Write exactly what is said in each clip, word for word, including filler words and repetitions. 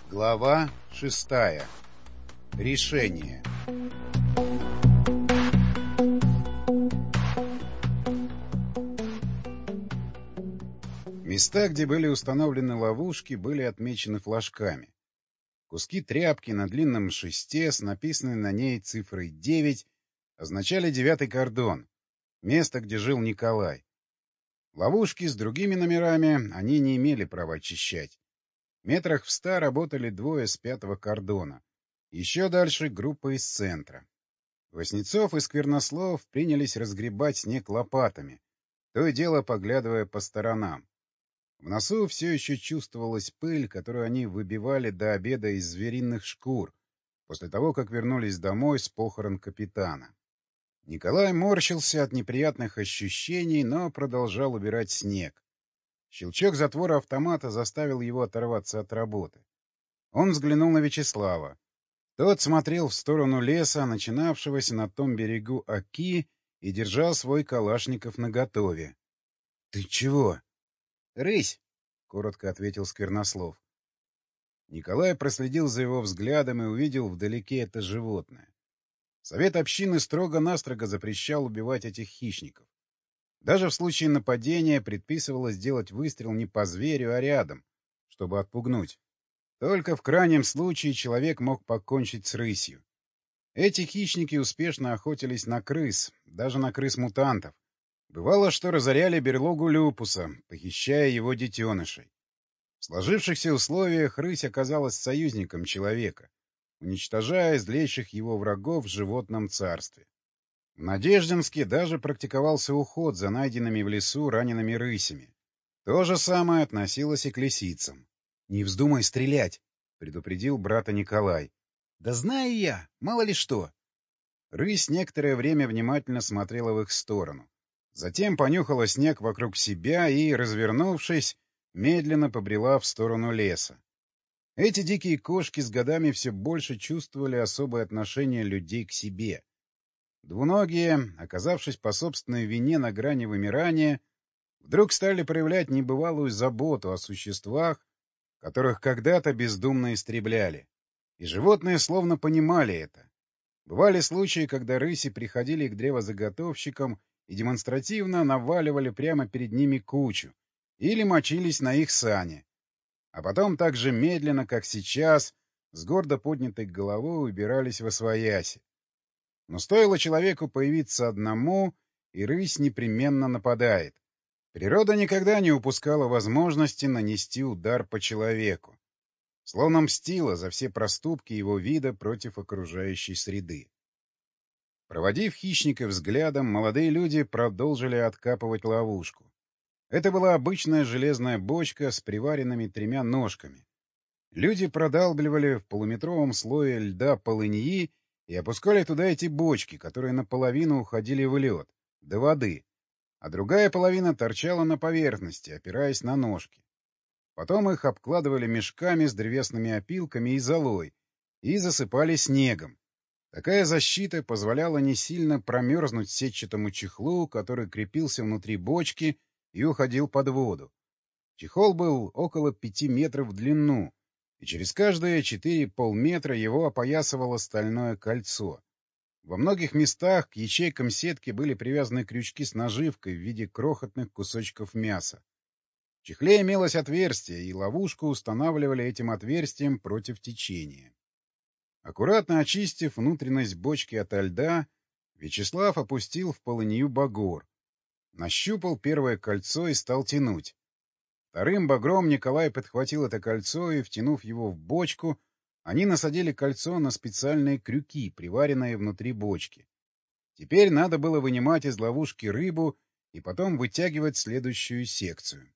Глава шестая. Решение. Места, где были установлены ловушки, были отмечены флажками. Куски тряпки на длинном шесте с написанной на ней цифрой девять означали девятый кордон, место, где жил Николай. Ловушки с другими номерами они не имели права очищать. Метрах в ста работали двое с пятого кордона. Еще дальше группа из центра. Васнецов и Сквернослов принялись разгребать снег лопатами, то и дело поглядывая по сторонам. В носу все еще чувствовалась пыль, которую они выбивали до обеда из звериных шкур, после того, как вернулись домой с похорон капитана. Николай морщился от неприятных ощущений, но продолжал убирать снег. Щелчок затвора автомата заставил его оторваться от работы. Он взглянул на Вячеслава. Тот смотрел в сторону леса, начинавшегося на том берегу Оки, и держал свой калашников наготове. — Ты чего? — Рысь, — коротко ответил Сквернослов. Николай проследил за его взглядом и увидел вдалеке это животное. Совет общины строго-настрого запрещал убивать этих хищников. Даже в случае нападения предписывалось делать выстрел не по зверю, а рядом, чтобы отпугнуть. Только в крайнем случае человек мог покончить с рысью. Эти хищники успешно охотились на крыс, даже на крыс-мутантов. Бывало, что разоряли берлогу люпуса, похищая его детенышей. В сложившихся условиях рысь оказалась союзником человека, уничтожая злейших его врагов в животном царстве. В Надеждинске даже практиковался уход за найденными в лесу ранеными рысями. То же самое относилось и к лисицам. — Не вздумай стрелять, — предупредил брата Николай. — Да знаю я, мало ли что. Рысь некоторое время внимательно смотрела в их сторону. Затем понюхала снег вокруг себя и, развернувшись, медленно побрела в сторону леса. Эти дикие кошки с годами все больше чувствовали особое отношение людей к себе. Двуногие, оказавшись по собственной вине на грани вымирания, вдруг стали проявлять небывалую заботу о существах, которых когда-то бездумно истребляли. И животные словно понимали это. Бывали случаи, когда рыси приходили к древозаготовщикам и демонстративно наваливали прямо перед ними кучу или мочились на их сани. А потом так же медленно, как сейчас, с гордо поднятой головой убирались восвояси. Но стоило человеку появиться одному, и рысь непременно нападает. Природа никогда не упускала возможности нанести удар по человеку. Словно мстила за все проступки его вида против окружающей среды. Проводив хищника взглядом, молодые люди продолжили откапывать ловушку. Это была обычная железная бочка с приваренными тремя ножками. Люди продалбливали в полуметровом слое льда полыньи и опускали туда эти бочки, которые наполовину уходили в лед, до воды, а другая половина торчала на поверхности, опираясь на ножки. Потом их обкладывали мешками с древесными опилками и золой и засыпали снегом. Такая защита позволяла не сильно промерзнуть сетчатому чехлу, который крепился внутри бочки и уходил под воду. Чехол был около пяти метров в длину, и через каждые четыре полметра его опоясывало стальное кольцо. Во многих местах к ячейкам сетки были привязаны крючки с наживкой в виде крохотных кусочков мяса. В чехле имелось отверстие, и ловушку устанавливали этим отверстием против течения. Аккуратно очистив внутренность бочки ото льда, Вячеслав опустил в полынью багор. Нащупал первое кольцо и стал тянуть. Вторым багром Николай подхватил это кольцо и, втянув его в бочку, они насадили кольцо на специальные крюки, приваренные внутри бочки. Теперь надо было вынимать из ловушки рыбу и потом вытягивать следующую секцию.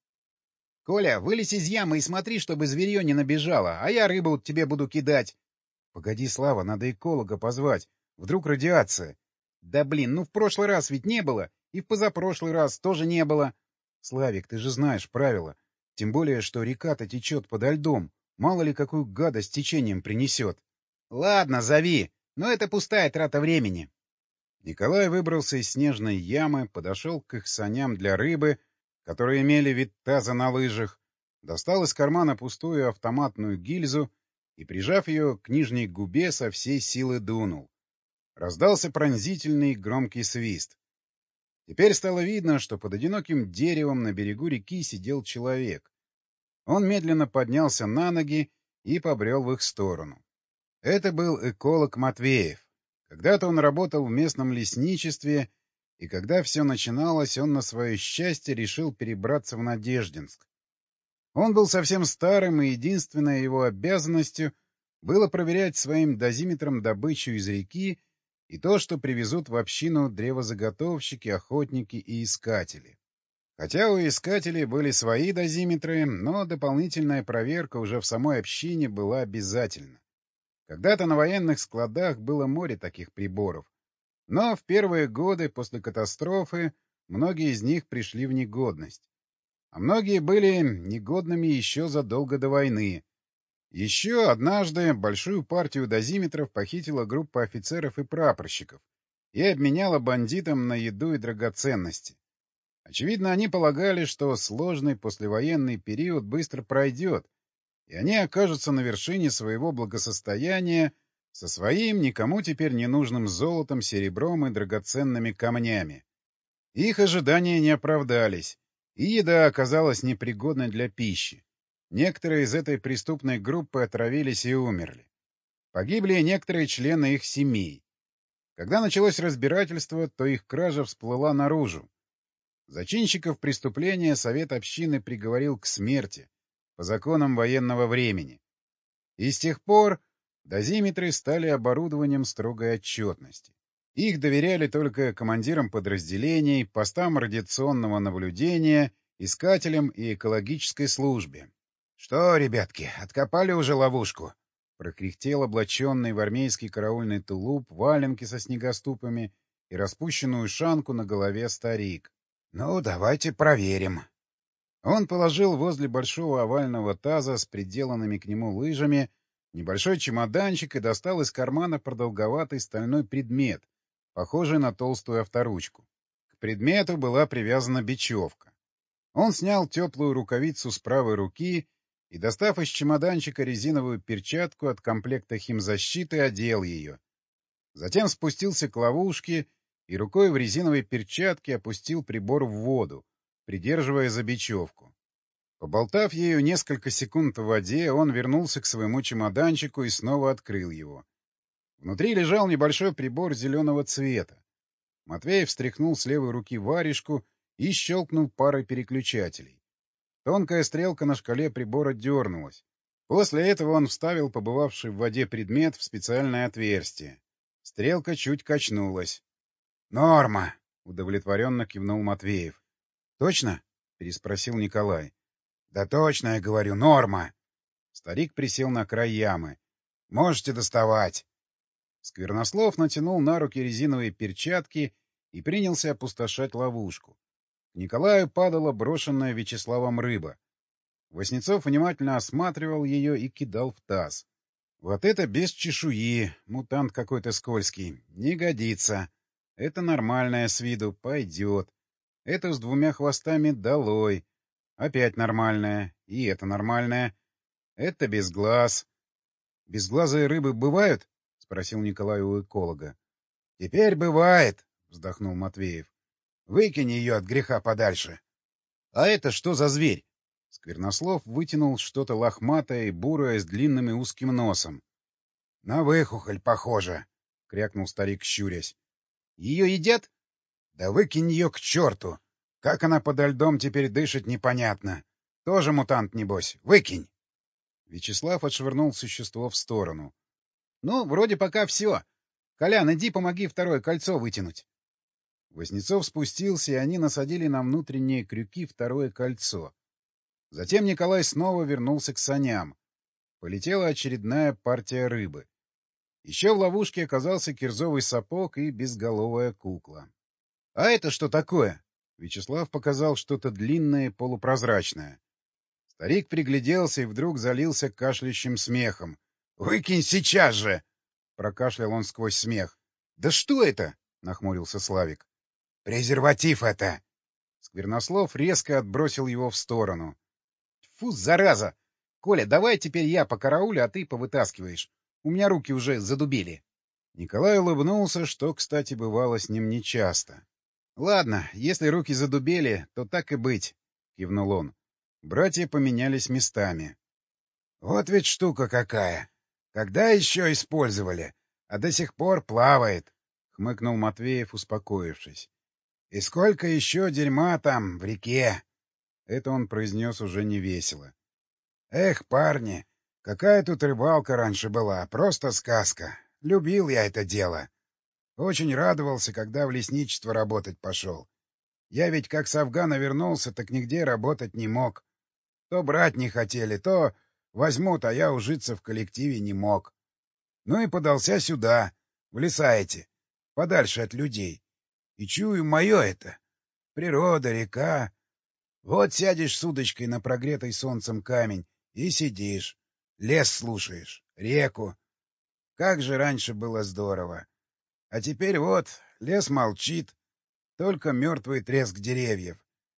— Коля, вылезь из ямы и смотри, чтобы зверье не набежало, а я рыбу тебе буду кидать. — Погоди, Слава, надо эколога позвать. Вдруг радиация. — Да блин, ну в прошлый раз ведь не было, и в позапрошлый раз тоже не было. — Славик, ты же знаешь правила. Тем более, что река-то течет подо льдом. Мало ли, какую гадость течением принесет. — Ладно, зови, но это пустая трата времени. Николай выбрался из снежной ямы, подошел к их саням для рыбы, которые имели вид таза на лыжах, достал из кармана пустую автоматную гильзу и, прижав ее к нижней губе, со всей силы дунул. Раздался пронзительный громкий свист. Теперь стало видно, что под одиноким деревом на берегу реки сидел человек. Он медленно поднялся на ноги и побрел в их сторону. Это был эколог Матвеев. Когда-то он работал в местном лесничестве, и когда все начиналось, он на свое счастье решил перебраться в Надеждинск. Он был совсем старым, и единственной его обязанностью было проверять своим дозиметром добычу из реки и то, что привезут в общину древозаготовщики, охотники и искатели. Хотя у искателей были свои дозиметры, но дополнительная проверка уже в самой общине была обязательна. Когда-то на военных складах было море таких приборов, но в первые годы после катастрофы многие из них пришли в негодность. А многие были негодными еще задолго до войны. Еще однажды большую партию дозиметров похитила группа офицеров и прапорщиков и обменяла бандитам на еду и драгоценности. Очевидно, они полагали, что сложный послевоенный период быстро пройдет, и они окажутся на вершине своего благосостояния со своим никому теперь не нужным золотом, серебром и драгоценными камнями. Их ожидания не оправдались, и еда оказалась непригодной для пищи. Некоторые из этой преступной группы отравились и умерли. Погибли и некоторые члены их семей. Когда началось разбирательство, то их кража всплыла наружу. Зачинщиков преступления совет общины приговорил к смерти по законам военного времени. И с тех пор дозиметры стали оборудованием строгой отчетности. Их доверяли только командирам подразделений, постам радиационного наблюдения, искателям и экологической службе. — Что, ребятки, откопали уже ловушку? — прокряхтел облаченный в армейский караульный тулуп, валенки со снегоступами и распущенную шанку на голове старик. — Ну, давайте проверим. Он положил возле большого овального таза с приделанными к нему лыжами небольшой чемоданчик и достал из кармана продолговатый стальной предмет, похожий на толстую авторучку. К предмету была привязана бечевка. Он снял теплую рукавицу с правой руки и, достав из чемоданчика резиновую перчатку от комплекта химзащиты, одел ее. Затем спустился к ловушке и рукой в резиновой перчатке опустил прибор в воду, придерживая за бечевку. Поболтав ею несколько секунд в воде, он вернулся к своему чемоданчику и снова открыл его. Внутри лежал небольшой прибор зеленого цвета. Матвеев встряхнул с левой руки варежку и щелкнул парой переключателей. Тонкая стрелка на шкале прибора дернулась. После этого он вставил побывавший в воде предмет в специальное отверстие. Стрелка чуть качнулась. «Норма!» — удовлетворенно кивнул Матвеев. «Точно?» — переспросил Николай. «Да точно, я говорю, норма!» Старик присел на край ямы. «Можете доставать!» Сквернослов натянул на руки резиновые перчатки и принялся опустошать ловушку. К Николаю падала брошенная Вячеславом рыба. Васнецов внимательно осматривал ее и кидал в таз. Вот это без чешуи, мутант какой-то скользкий, не годится. Это нормальное с виду, пойдет. Это с двумя хвостами долой. Опять нормальное. И это нормальное. Это без глаз. Безглазые рыбы бывают? — спросил Николай у эколога. — Теперь бывает, — вздохнул Матвеев. — Выкинь ее от греха подальше. — А это что за зверь? Сквернослов вытянул что-то лохматое и бурое с длинным и узким носом. — На выхухоль похоже, — крякнул старик, щурясь. — Ее едят? — Да выкинь ее к черту! Как она подо льдом теперь дышит, непонятно. Тоже мутант, небось. Выкинь! Вячеслав отшвырнул существо в сторону. — Ну, вроде пока все. Колян, иди помоги второе кольцо вытянуть. Вознецов спустился, и они насадили на внутренние крюки второе кольцо. Затем Николай снова вернулся к саням. Полетела очередная партия рыбы. Еще в ловушке оказался кирзовый сапог и безголовая кукла. — А это что такое? Вячеслав показал что-то длинное и полупрозрачное. Старик пригляделся и вдруг залился кашляющим смехом. — Выкинь сейчас же! — прокашлял он сквозь смех. — Да что это? — нахмурился Славик. — Презерватив это! Сквернослов резко отбросил его в сторону. — Фу, зараза! Коля, давай теперь я покараулю, а ты повытаскиваешь. У меня руки уже задубели. Николай улыбнулся, что, кстати, бывало с ним нечасто. — Ладно, если руки задубели, то так и быть, — кивнул он. Братья поменялись местами. — Вот ведь штука какая! Когда еще использовали? А до сих пор плавает, — хмыкнул Матвеев, успокоившись. — И сколько еще дерьма там в реке? Это он произнес уже невесело. — Эх, парни, какая тут рыбалка раньше была, просто сказка. Любил я это дело. Очень радовался, когда в лесничество работать пошел. Я ведь как с Афгана вернулся, так нигде работать не мог. То брать не хотели, то возьмут, а я ужиться в коллективе не мог. Ну и подался сюда, в леса эти, подальше от людей. И чую, мое это. Природа, река. Вот сядешь с удочкой на прогретый солнцем камень и сидишь. Лес слушаешь, реку. Как же раньше было здорово. А теперь вот, лес молчит, только мертвый треск деревьев.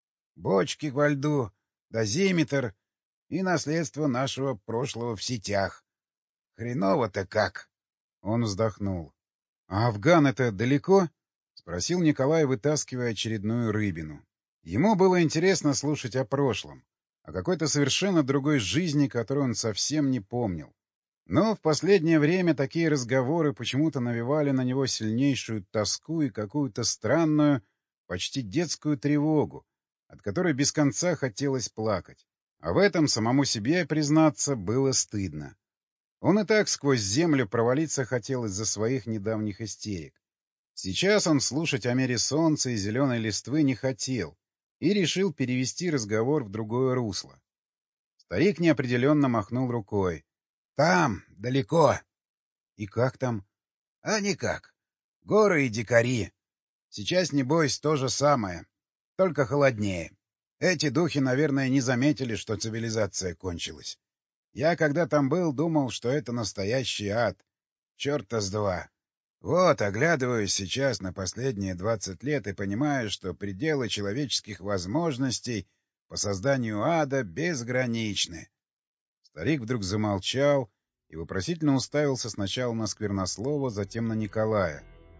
Бочки во льду, дозиметр и наследство нашего прошлого в сетях. Хреново-то как! Он вздохнул. — А Афган это далеко? — спросил Николай, вытаскивая очередную рыбину. Ему было интересно слушать о прошлом, о какой-то совершенно другой жизни, которую он совсем не помнил. Но в последнее время такие разговоры почему-то навевали на него сильнейшую тоску и какую-то странную, почти детскую тревогу, от которой без конца хотелось плакать. А в этом самому себе, признаться, было стыдно. Он и так сквозь землю провалиться хотел из-за своих недавних истерик. Сейчас он слушать о мире солнца и зеленой листвы не хотел и решил перевести разговор в другое русло. Старик неопределенно махнул рукой. — Там, далеко. — И как там? — А никак. Горы и дикари. Сейчас, небось, то же самое, только холоднее. Эти духи, наверное, не заметили, что цивилизация кончилась. Я, когда там был, думал, что это настоящий ад. Черта с два. Вот, оглядываюсь сейчас на последние двадцать лет и понимаю, что пределы человеческих возможностей по созданию ада безграничны. Старик вдруг замолчал и вопросительно уставился сначала на Сквернослова, затем на Николая.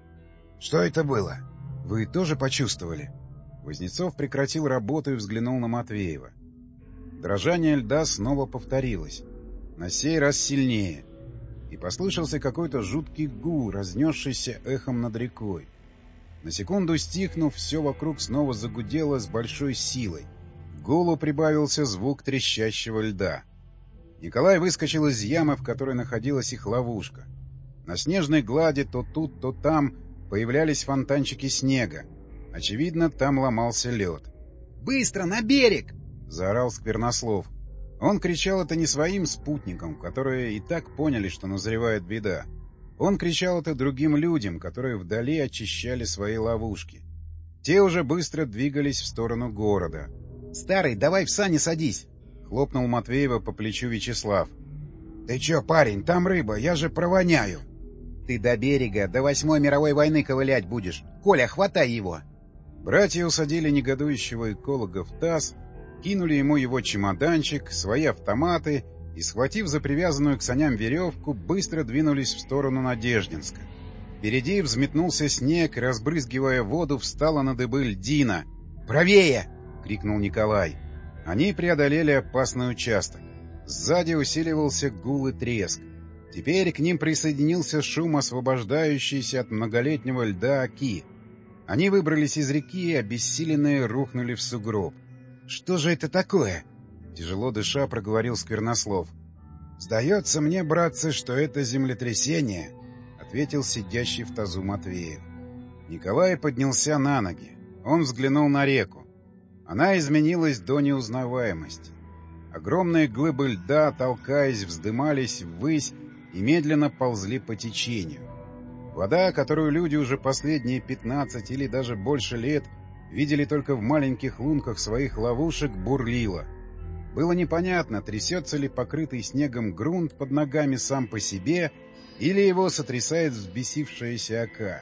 — Что это было? Вы тоже почувствовали? Вознецов прекратил работу и взглянул на Матвеева. Дрожание льда снова повторилось, на сей раз сильнее, и послышался какой-то жуткий гул, разнесшийся эхом над рекой. На секунду стихнув, все вокруг снова загудело с большой силой. К гулу прибавился звук трещащего льда. Николай выскочил из ямы, в которой находилась их ловушка. На снежной глади то тут, то там появлялись фонтанчики снега. Очевидно, там ломался лед. «Быстро, на берег!» — заорал Сквернослов. Он кричал это не своим спутникам, которые и так поняли, что назревает беда. Он кричал это другим людям, которые вдали очищали свои ловушки. Те уже быстро двигались в сторону города. «Старый, давай в сани садись!» — хлопнул Матвеева по плечу Вячеслав. — Ты чё, парень, там рыба, я же провоняю. — Ты до берега, до Восьмой мировой войны ковылять будешь. Коля, хватай его! Братья усадили негодующего эколога в таз, кинули ему его чемоданчик, свои автоматы и, схватив за привязанную к саням веревку, быстро двинулись в сторону Надеждинска. Впереди взметнулся снег, и, разбрызгивая воду, встала на дыбы льдина. «Правее!» — крикнул Николай. Они преодолели опасный участок. Сзади усиливался гул и треск. Теперь к ним присоединился шум, освобождающийся от многолетнего льда Оки. Они выбрались из реки и, обессиленные, рухнули в сугроб. — Что же это такое? — тяжело дыша проговорил Сквернослов. — Сдается мне, братцы, что это землетрясение, — ответил сидящий в тазу Матвеев. Николай поднялся на ноги. Он взглянул на реку. Она изменилась до неузнаваемости. Огромные глыбы льда, толкаясь, вздымались ввысь и медленно ползли по течению. Вода, которую люди уже последние пятнадцать или даже больше лет видели только в маленьких лунках своих ловушек, бурлила. Было непонятно, трясется ли покрытый снегом грунт под ногами сам по себе, или его сотрясает взбесившаяся Ока.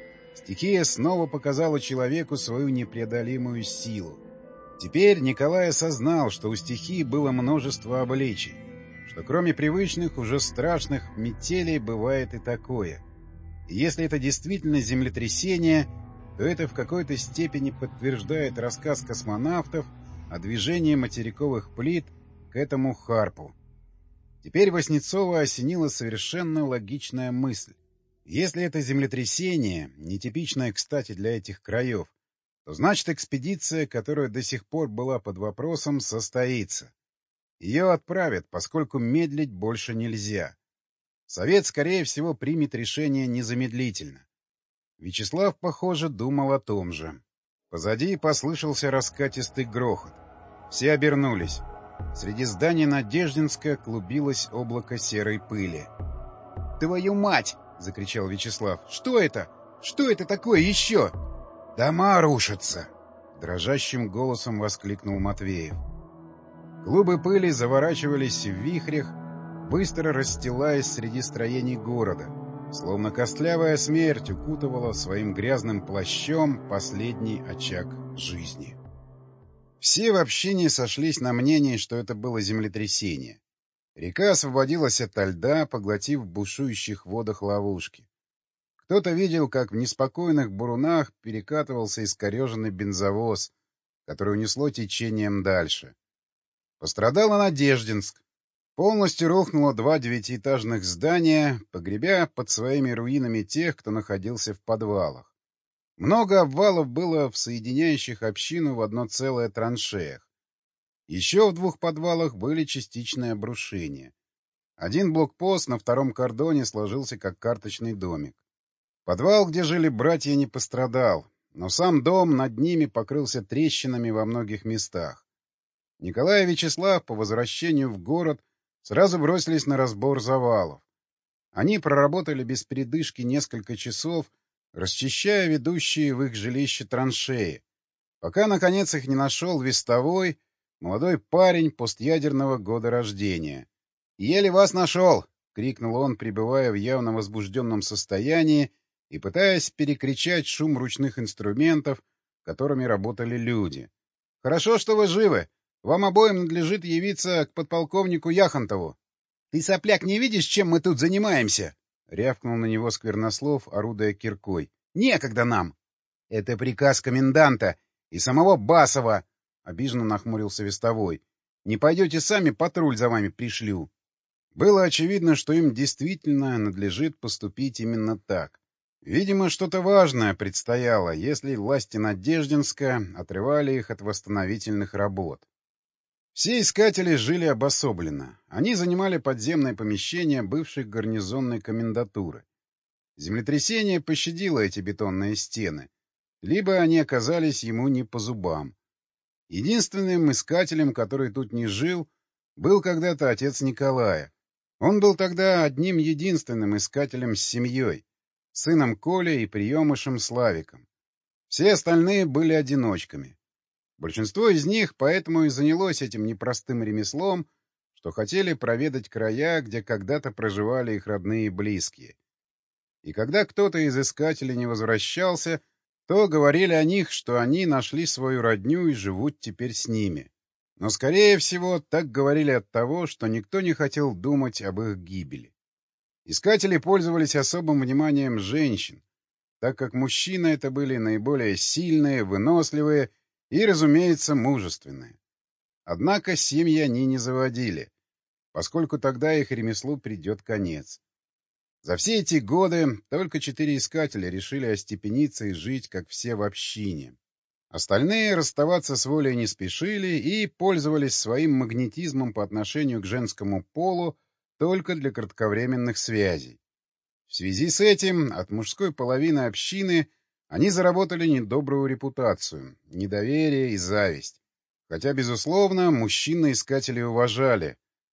Стихия снова показала человеку свою непреодолимую силу. Теперь Николай осознал, что у стихии было множество обличий. что кроме привычных, уже страшных метелей бывает и такое. И если это действительно землетрясение, то это в какой-то степени подтверждает рассказ космонавтов о движении материковых плит к этому Харпу. Теперь Васнецова осенила совершенно логичная мысль. Если это землетрясение, нетипичное, кстати, для этих краев, то значит экспедиция, которая до сих пор была под вопросом, состоится. Ее отправят, поскольку медлить больше нельзя. Совет, скорее всего, примет решение незамедлительно. Вячеслав, похоже, думал о том же. Позади послышался раскатистый грохот. Все обернулись. Среди зданий Надеждинска клубилось облако серой пыли. «Твою мать!» — закричал Вячеслав. «Что это? Что это такое еще?» «Дома рушатся!» — дрожащим голосом воскликнул Матвеев. Клубы пыли заворачивались в вихрях, быстро расстилаясь среди строений города, словно костлявая смерть укутывала своим грязным плащом последний очаг жизни. Все в общине сошлись на мнении, что это было землетрясение. Река освободилась ото льда, поглотив в бушующих водах ловушки. Кто-то видел, как в неспокойных бурунах перекатывался искореженный бензовоз, который унесло течением дальше. Пострадала Надеждинск. Полностью рухнуло два девятиэтажных здания, погребя под своими руинами тех, кто находился в подвалах. Много обвалов было в соединяющих общину в одно целое траншеях. Еще в двух подвалах были частичные обрушения. Один блокпост на втором кордоне сложился как карточный домик. Подвал, где жили братья, не пострадал, но сам дом над ними покрылся трещинами во многих местах. Николай и Вячеслав по возвращению в город сразу бросились на разбор завалов. Они проработали без передышки несколько часов, расчищая ведущие в их жилище траншеи, пока, наконец, их не нашел вестовой, молодой парень постъядерного года рождения. «Еле вас нашел!» — крикнул он, пребывая в явно возбужденном состоянии и пытаясь перекричать шум ручных инструментов, которыми работали люди. «Хорошо, что вы живы. Вам обоим надлежит явиться к подполковнику Яхонтову». — Ты, сопляк, не видишь, чем мы тут занимаемся? — рявкнул на него Сквернослов, орудуя киркой. — Некогда нам! — Это приказ коменданта и самого Басова! — обиженно нахмурился вестовой. — Не пойдете сами, патруль за вами пришлю. Было очевидно, что им действительно надлежит поступить именно так. Видимо, что-то важное предстояло, если власти Надеждинска отрывали их от восстановительных работ. Все искатели жили обособленно. Они занимали подземное помещение бывшей гарнизонной комендатуры. Землетрясение пощадило эти бетонные стены, либо они оказались ему не по зубам. Единственным искателем, который тут не жил, был когда-то отец Николая. Он был тогда одним единственным искателем с семьей, сыном Коли и приемышем Славиком. Все остальные были одиночками. Большинство из них поэтому и занялось этим непростым ремеслом, что хотели проведать края, где когда-то проживали их родные и близкие. И когда кто-то из искателей не возвращался, то говорили о них, что они нашли свою родню и живут теперь с ними. Но, скорее всего, так говорили от того, что никто не хотел думать об их гибели. Искатели пользовались особым вниманием женщин, так как мужчины это были наиболее сильные, выносливые и, разумеется, мужественные. Однако семьи они не заводили, поскольку тогда их ремеслу придет конец. За все эти годы только четыре искателя решили остепениться и жить, как все в общине. Остальные расставаться с волей не спешили и пользовались своим магнетизмом по отношению к женскому полу только для кратковременных связей. В связи с этим от мужской половины общины они заработали недобрую репутацию, недоверие и зависть. Хотя, безусловно, мужчины искателей уважали,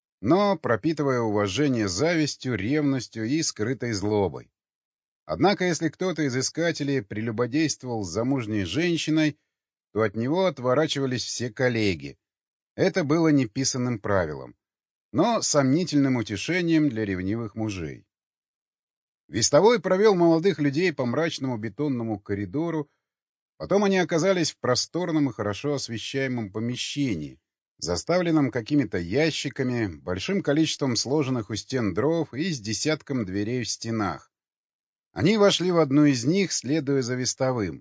но пропитывая уважение завистью, ревностью и скрытой злобой. Однако, если кто-то из искателей прелюбодействовал с замужней женщиной, то от него отворачивались все коллеги. Это было неписанным правилом, но сомнительным утешением для ревнивых мужей. Вестовой провел молодых людей по мрачному бетонному коридору, потом они оказались в просторном и хорошо освещаемом помещении, заставленном какими-то ящиками, большим количеством сложенных у стен дров и с десятком дверей в стенах. Они вошли в одну из них, следуя за вестовым.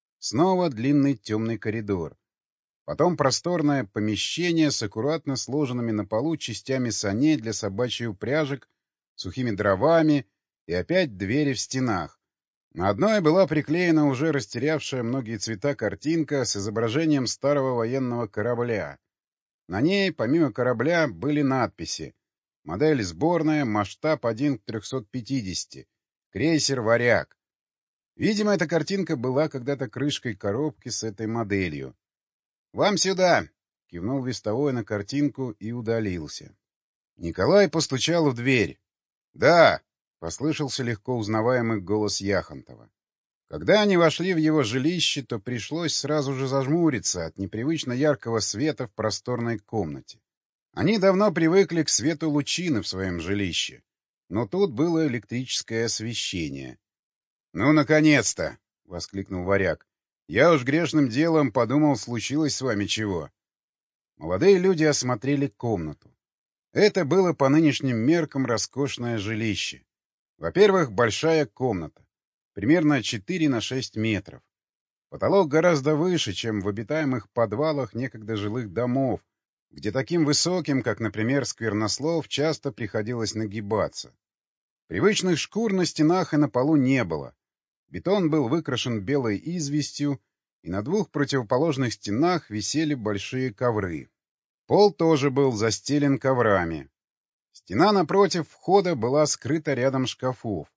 Снова длинный темный коридор. Потом просторное помещение с аккуратно сложенными на полу частями саней для собачьих упряжек, сухими дровами и опять двери в стенах. На одной была приклеена уже растерявшая многие цвета картинка с изображением старого военного корабля. На ней, помимо корабля, были надписи: модель сборная, масштаб один к трёхсот пятидесяти, крейсер «Варяг». Видимо, эта картинка была когда-то крышкой коробки с этой моделью. «Вам сюда!» — кивнул вестовой на картинку и удалился. Николай постучал в дверь. «Да!» — послышался легко узнаваемый голос Яхонтова. Когда они вошли в его жилище, то пришлось сразу же зажмуриться от непривычно яркого света в просторной комнате. Они давно привыкли к свету лучины в своем жилище, но тут было электрическое освещение. «Ну, наконец-то!» — воскликнул Варяг. «Я уж грешным делом подумал, случилось с вами чего». Молодые люди осмотрели комнату. Это было по нынешним меркам роскошное жилище. Во-первых, большая комната. Примерно четыре на шесть метров. Потолок гораздо выше, чем в обитаемых подвалах некогда жилых домов, где таким высоким, как, например, Сквернослов, часто приходилось нагибаться. Привычных шкур на стенах и на полу не было. Бетон был выкрашен белой известью, и на двух противоположных стенах висели большие ковры. Пол тоже был застелен коврами. Стена напротив входа была скрыта рядом шкафов.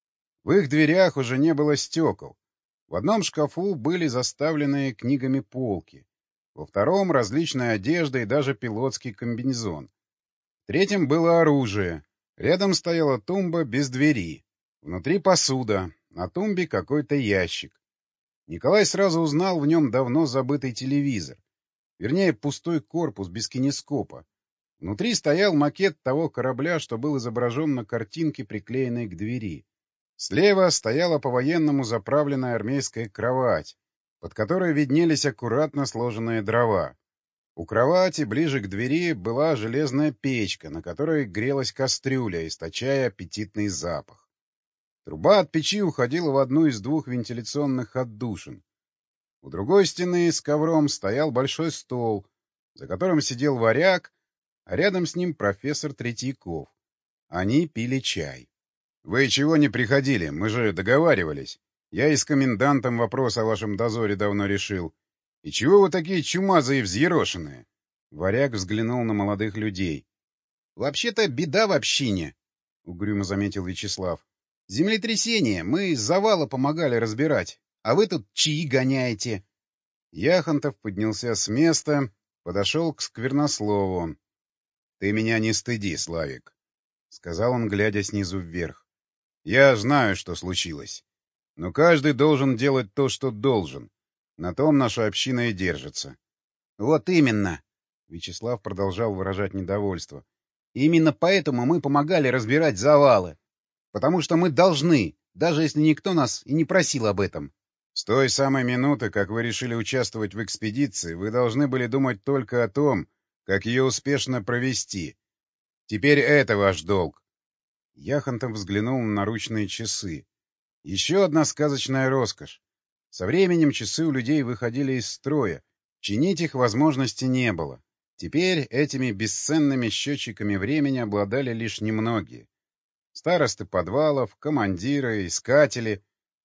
В их дверях уже не было стекол. В одном шкафу были заставлены книгами полки, во втором — различная одежда и даже пилотский комбинезон. В третьем было оружие. Рядом стояла тумба без двери. Внутри посуда, на тумбе какой-то ящик. Николай сразу узнал в нем давно забытый телевизор. Вернее, пустой корпус без кинескопа. Внутри стоял макет того корабля, что был изображен на картинке, приклеенной к двери. Слева стояла по-военному заправленная армейская кровать, под которой виднелись аккуратно сложенные дрова. У кровати, ближе к двери, была железная печка, на которой грелась кастрюля, источая аппетитный запах. Труба от печи уходила в одну из двух вентиляционных отдушин. У другой стены с ковром стоял большой стол, за которым сидел Варяг, а рядом с ним профессор Третьяков. Они пили чай. — Вы чего не приходили? Мы же договаривались. Я и с комендантом вопрос о вашем дозоре давно решил. И чего вы такие чумазые и взъерошенные? Варяг взглянул на молодых людей. — Вообще-то беда в общине, — угрюмо заметил Вячеслав. — Землетрясение. Мы из завала помогали разбирать. А вы тут чаи гоняете. Яхонтов поднялся с места, подошел к Сквернослову. — Ты меня не стыди, Славик, — сказал он, глядя снизу вверх. — Я знаю, что случилось. Но каждый должен делать то, что должен. На том наша община и держится. — Вот именно, — Вячеслав продолжал выражать недовольство. — Именно поэтому мы помогали разбирать завалы. Потому что мы должны, даже если никто нас и не просил об этом. С той самой минуты, как вы решили участвовать в экспедиции, вы должны были думать только о том, как ее успешно провести. Теперь это ваш долг. Яхонтов взглянул на наручные часы. Еще одна сказочная роскошь. Со временем часы у людей выходили из строя. Чинить их возможности не было. Теперь этими бесценными счетчиками времени обладали лишь немногие. Старосты подвалов, командиры, искатели.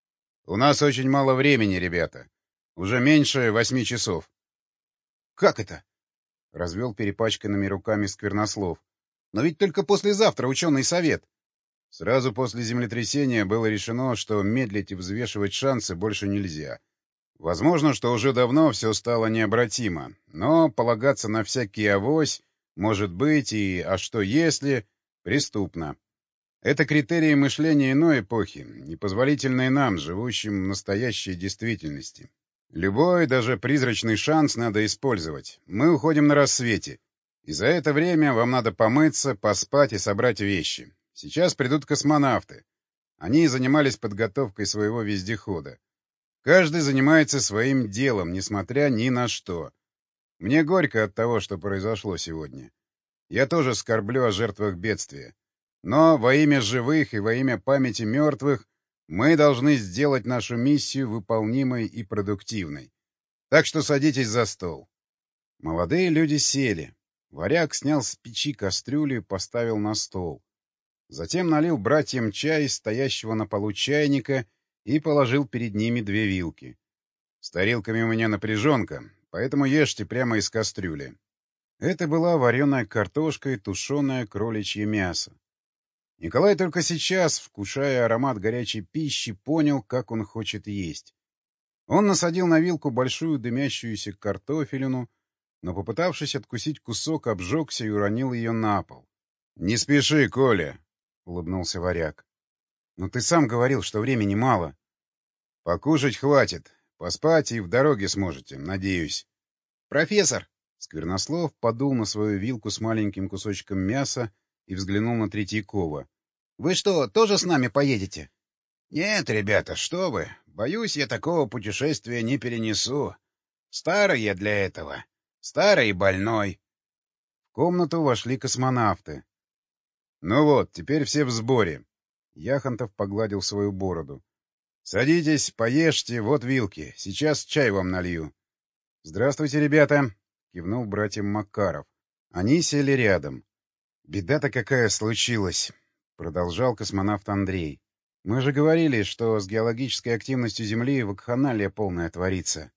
У нас очень мало времени, ребята. Уже меньше восьми часов. — Как это? — развел перепачканными руками Сквернослов. — Но ведь только послезавтра ученый совет. Сразу после землетрясения было решено, что медлить и взвешивать шансы больше нельзя. Возможно, что уже давно все стало необратимо, но полагаться на всякий авось, может быть, и «а что если» преступно. Это критерии мышления иной эпохи, непозволительные нам, живущим в настоящей действительности. Любой, даже призрачный шанс надо использовать. Мы уходим на рассвете. И за это время вам надо помыться, поспать и собрать вещи. Сейчас придут космонавты. Они занимались подготовкой своего вездехода. Каждый занимается своим делом, несмотря ни на что. Мне горько от того, что произошло сегодня. Я тоже скорблю о жертвах бедствия. Но во имя живых и во имя памяти мертвых мы должны сделать нашу миссию выполнимой и продуктивной. Так что садитесь за стол. Молодые люди сели. Варяг снял с печи кастрюлю и поставил на стол. Затем налил братьям чай из стоящего на полу чайника и положил перед ними две вилки. С тарелками у меня напряженка, поэтому ешьте прямо из кастрюли. Это была вареная картошка и тушеное кроличье мясо. Николай только сейчас, вкушая аромат горячей пищи, понял, как он хочет есть. Он насадил на вилку большую дымящуюся картофелину, но, попытавшись откусить кусок, обжегся и уронил ее на пол. — Не спеши, Коля, — улыбнулся Варяг. — Но ты сам говорил, что времени мало. — Покушать хватит. Поспать и в дороге сможете, надеюсь. — Профессор! — Сквернослов подул на свою вилку с маленьким кусочком мяса и взглянул на Третьякова. — Вы что, тоже с нами поедете? — Нет, ребята, что вы. Боюсь, я такого путешествия не перенесу. Старый я для этого. Старый и больной. В комнату вошли космонавты. — Ну вот, теперь все в сборе. Яхонтов погладил свою бороду. — Садитесь, поешьте, вот вилки. Сейчас чай вам налью. — Здравствуйте, ребята, — кивнул братьям Макаров. Они сели рядом. — Беда-то какая случилась, — продолжал космонавт Андрей. — Мы же говорили, что с геологической активностью Земли вакханалия полная творится.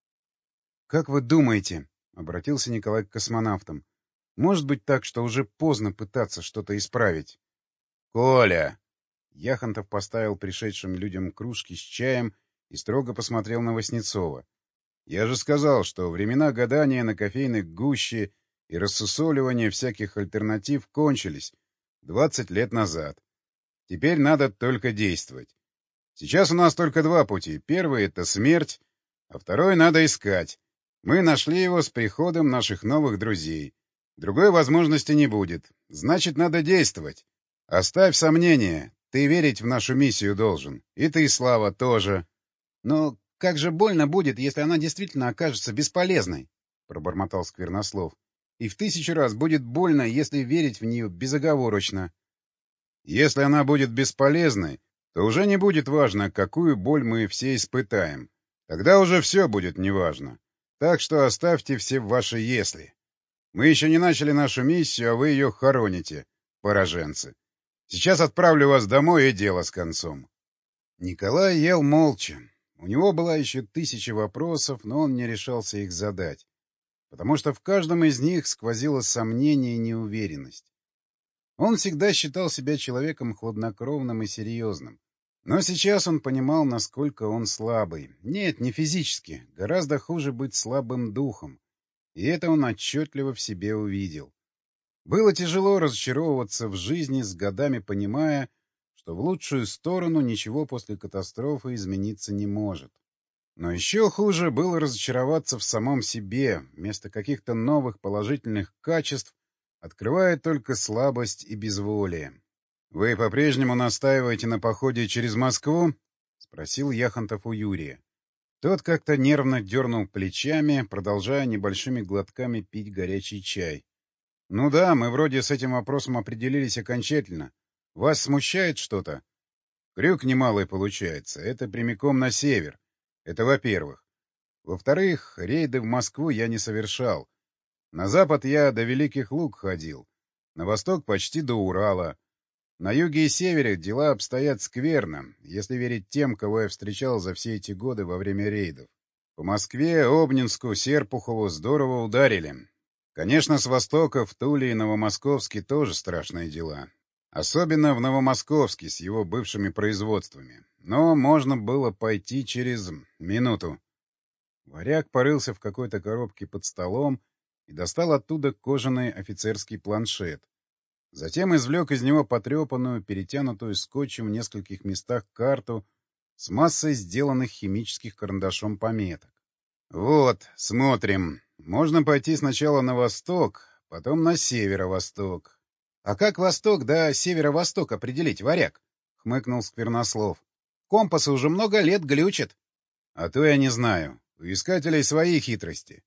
— Как вы думаете, — обратился Николай к космонавтам, — может быть так, что уже поздно пытаться что-то исправить? — Коля! Яхонтов поставил пришедшим людям кружки с чаем и строго посмотрел на Васнецова. — Я же сказал, что времена гадания на кофейных гуще и рассусоливания всяких альтернатив кончились двадцать лет назад. Теперь надо только действовать. Сейчас у нас только два пути. Первый — это смерть, а второй надо искать. Мы нашли его с приходом наших новых друзей. Другой возможности не будет. Значит, надо действовать. Оставь сомнения. Ты верить в нашу миссию должен. И ты, Слава, тоже. — Но как же больно будет, если она действительно окажется бесполезной, — пробормотал Сквернослов. — И в тысячу раз будет больно, если верить в нее безоговорочно. — Если она будет бесполезной, то уже не будет важно, какую боль мы все испытаем. Тогда уже все будет неважно. Так что оставьте все ваши «если». Мы еще не начали нашу миссию, а вы ее хороните, пораженцы. Сейчас отправлю вас домой, и дело с концом. Николай ел молча. У него была еще тысяча вопросов, но он не решался их задать, потому что в каждом из них сквозило сомнение и неуверенность. Он всегда считал себя человеком хладнокровным и серьезным. Но сейчас он понимал, насколько он слабый. Нет, не физически. Гораздо хуже быть слабым духом. И это он отчетливо в себе увидел. Было тяжело разочаровываться в жизни, с годами понимая, что в лучшую сторону ничего после катастрофы измениться не может. Но еще хуже было разочароваться в самом себе, вместо каких-то новых положительных качеств, открывая только слабость и безволие. — Вы по-прежнему настаиваете на походе через Москву? — спросил Яхонтов у Юрия. Тот как-то нервно дернул плечами, продолжая небольшими глотками пить горячий чай. — Ну да, мы вроде с этим вопросом определились окончательно. Вас смущает что-то? Крюк немалый получается. Это прямиком на север. Это во-первых. Во-вторых, рейды в Москву я не совершал. На запад я до Великих Луг ходил. На восток почти до Урала. На юге и севере дела обстоят скверно, если верить тем, кого я встречал за все эти годы во время рейдов. По Москве, Обнинску, Серпухову здорово ударили. Конечно, с востока в Туле и Новомосковске тоже страшные дела. Особенно в Новомосковске с его бывшими производствами. Но можно было пойти через минуту. Варяг порылся в какой-то коробке под столом и достал оттуда кожаный офицерский планшет. Затем извлек из него потрепанную, перетянутую скотчем в нескольких местах карту с массой сделанных химических карандашом пометок. Вот, смотрим. Можно пойти сначала на восток, потом на северо-восток. — А как восток да северо-восток определить, Варяг? — хмыкнул Сквернослов. — Компасы уже много лет глючат. — А то я не знаю. У искателей свои хитрости.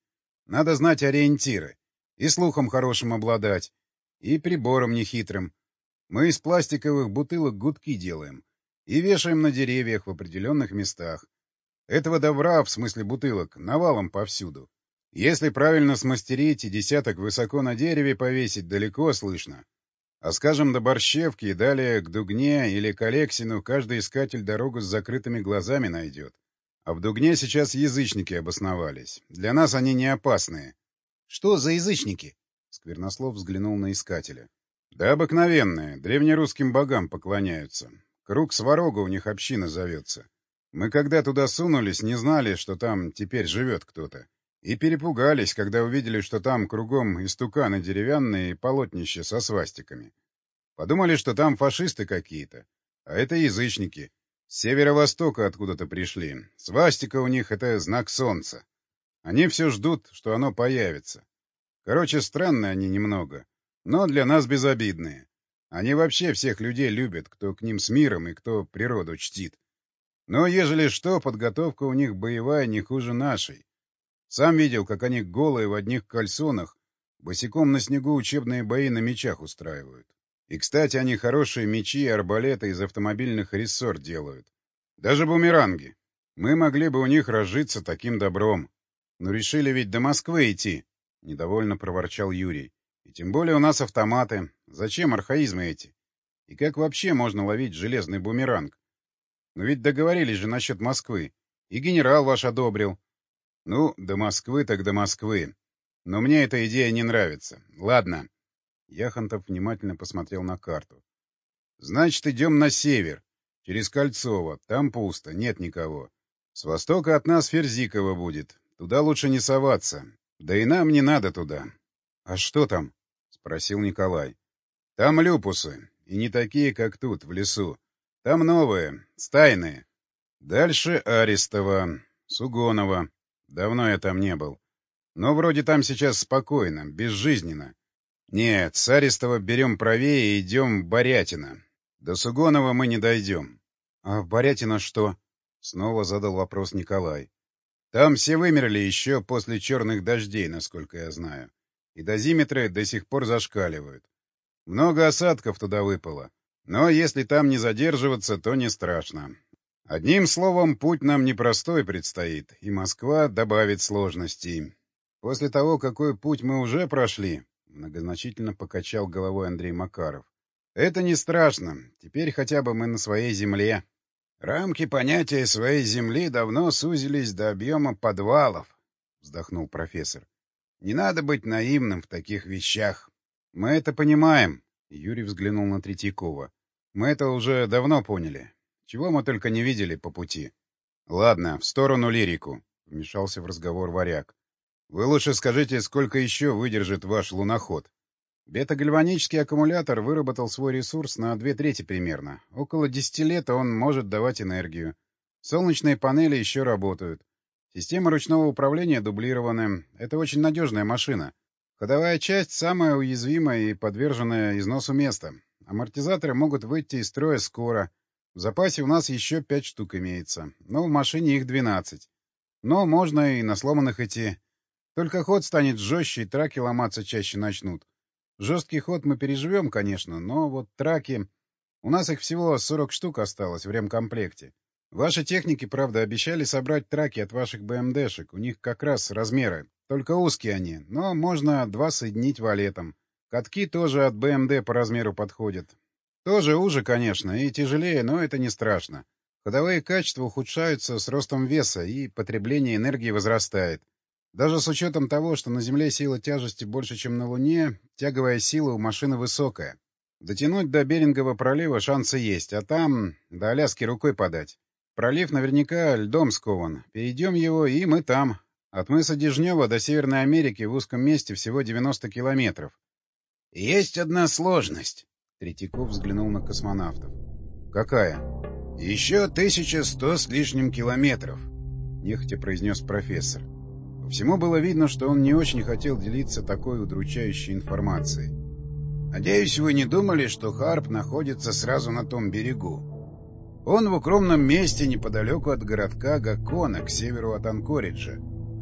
Надо знать ориентиры. И слухом хорошим обладать, и прибором нехитрым. Мы из пластиковых бутылок гудки делаем и вешаем на деревьях в определенных местах. Этого добра, в смысле бутылок, навалом повсюду. Если правильно смастерить и десяток высоко на дереве повесить, далеко слышно. А скажем, до Борщевки и далее к Дугне или к Алексину каждый искатель дорогу с закрытыми глазами найдет. А в Дугне сейчас язычники обосновались. Для нас они не опасные. — Что за язычники? — Сквернослов взглянул на искателя. — Да обыкновенные, древнерусским богам поклоняются. Круг Сварога у них община зовется. Мы когда туда сунулись, не знали, что там теперь живет кто-то. И перепугались, когда увидели, что там кругом истуканы деревянные и полотнища со свастиками. Подумали, что там фашисты какие-то. А это язычники. С северо-востока откуда-то пришли. Свастика у них — это знак солнца. Они все ждут, что оно появится. Короче, странные они немного, но для нас безобидные. Они вообще всех людей любят, кто к ним с миром и кто природу чтит. Но, ежели что, подготовка у них боевая не хуже нашей. Сам видел, как они голые в одних кальсонах босиком на снегу учебные бои на мечах устраивают. И, кстати, они хорошие мечи и арбалеты из автомобильных рессор делают. Даже бумеранги. Мы могли бы у них разжиться таким добром. Но решили ведь до Москвы идти, — недовольно проворчал Юрий. И тем более у нас автоматы. Зачем архаизмы эти? И как вообще можно ловить железный бумеранг? Но ведь договорились же насчет Москвы. И генерал ваш одобрил. Ну, до Москвы так до Москвы. Но мне эта идея не нравится. Ладно. Яхонтов внимательно посмотрел на карту. Значит, идем на север. Через Кольцово. Там пусто, нет никого. С востока от нас Ферзиково будет. Туда лучше не соваться. Да и нам не надо туда. — А что там? — спросил Николай. — Там люпусы. И не такие, как тут, в лесу. Там новые, стайные. Дальше Арестово, Сугоново. Давно я там не был. Но вроде там сейчас спокойно, безжизненно. Нет, с Арестова берем правее и идем в Борятино. До Сугонова мы не дойдем. — А в Борятино что? — снова задал вопрос Николай. — Там все вымерли еще после черных дождей, насколько я знаю. И дозиметры до сих пор зашкаливают. Много осадков туда выпало. Но если там не задерживаться, то не страшно. Одним словом, путь нам непростой предстоит, и Москва добавит сложностей. После того, какой путь мы уже прошли, — многозначительно покачал головой Андрей Макаров, — это не страшно, теперь хотя бы мы на своей земле. Рамки понятия своей земли давно сузились до объема подвалов, — вздохнул профессор. Не надо быть наивным в таких вещах. Мы это понимаем, — Юрий взглянул на Третьякова. Мы это уже давно поняли. Чего мы только не видели по пути. — Ладно, в сторону лирику, — вмешался в разговор Варяг. — Вы лучше скажите, сколько еще выдержит ваш луноход? Бета-гальванический аккумулятор выработал свой ресурс на две трети примерно. Около десяти лет он может давать энергию. Солнечные панели еще работают. Система ручного управления дублированы. Это очень надежная машина. Ходовая часть самая уязвимая и подверженная износу места. Амортизаторы могут выйти из строя скоро. В запасе у нас еще пять штук имеется, но в машине их двенадцать. Но можно и на сломанных идти. Только ход станет жестче, и траки ломаться чаще начнут. Жесткий ход мы переживем, конечно, но вот траки... У нас их всего сорок штук осталось в ремкомплекте. Ваши техники, правда, обещали собрать траки от ваших БМДшек. У них как раз размеры. Только узкие они, но можно два соединить валетом. Катки тоже от БМД по размеру подходят. Тоже уже, конечно, и тяжелее, но это не страшно. Ходовые качества ухудшаются с ростом веса, и потребление энергии возрастает. Даже с учетом того, что на Земле сила тяжести больше, чем на Луне, тяговая сила у машины высокая. Дотянуть до Берингова пролива шансы есть, а там до Аляски рукой подать. Пролив наверняка льдом скован. Перейдем его, и мы там. От мыса Дежнева до Северной Америки в узком месте всего девяносто километров. — Есть одна сложность. Третьяков взглянул на космонавтов. — Какая? — Еще тысяча сто с лишним километров, — нехотя произнес профессор. По всему было видно, что он не очень хотел делиться такой удручающей информацией. — Надеюсь, вы не думали, что Харп находится сразу на том берегу. Он в укромном месте неподалеку от городка Гакона, к северу от Анкориджа.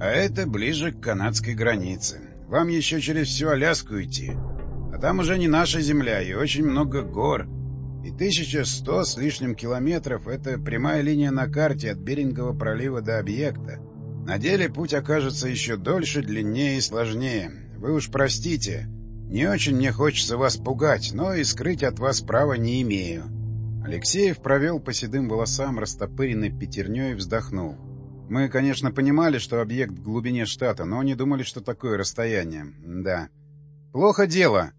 А это ближе к канадской границе. Вам еще через всю Аляску идти. А там уже не наша земля и очень много гор. И тысяча сто с лишним километров — это прямая линия на карте от Берингового пролива до объекта. На деле путь окажется еще дольше, длиннее и сложнее. Вы уж простите, не очень мне хочется вас пугать, но и скрыть от вас права не имею. Алексеев провел по седым волосам растопыренной пятерней и вздохнул. Мы, конечно, понимали, что объект в глубине штата, но не думали, что такое расстояние. Да. Плохо дело.